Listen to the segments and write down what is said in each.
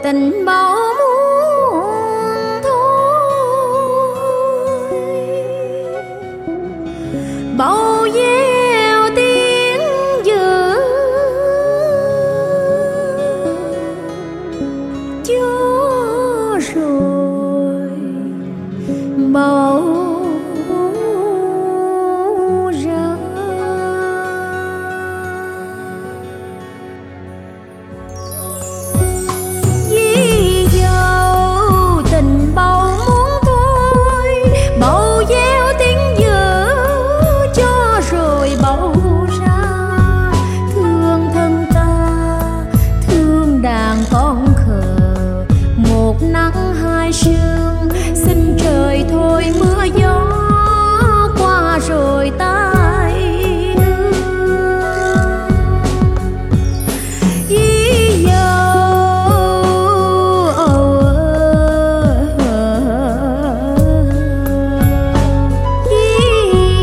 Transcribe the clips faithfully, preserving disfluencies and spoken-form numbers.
tình bao muôn thôi, bao gieo tiếng dữ cho rồi bao ra. Vì dầu tình bao muốn thôi, bao gieo tiếng dữ cho rồi bao ra. Thương thân ta, thương đàn con khờ, một nắng hai sương, xin trời thôi mưa gió qua rồi tai hương. Vì dầu vì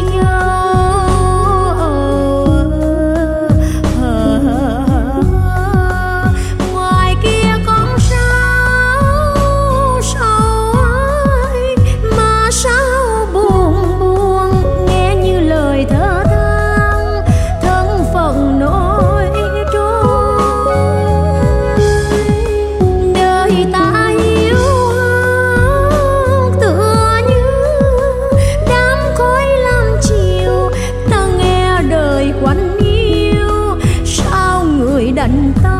dầu ngoài kia con sao sao ai mà sao buồn buồn, nghe như lời thở than thân phận nỗi trôi. Đời ta hiu hắt tựa như đám khói lam chiều, ta nghe đời quạnh hiu sao người đành ta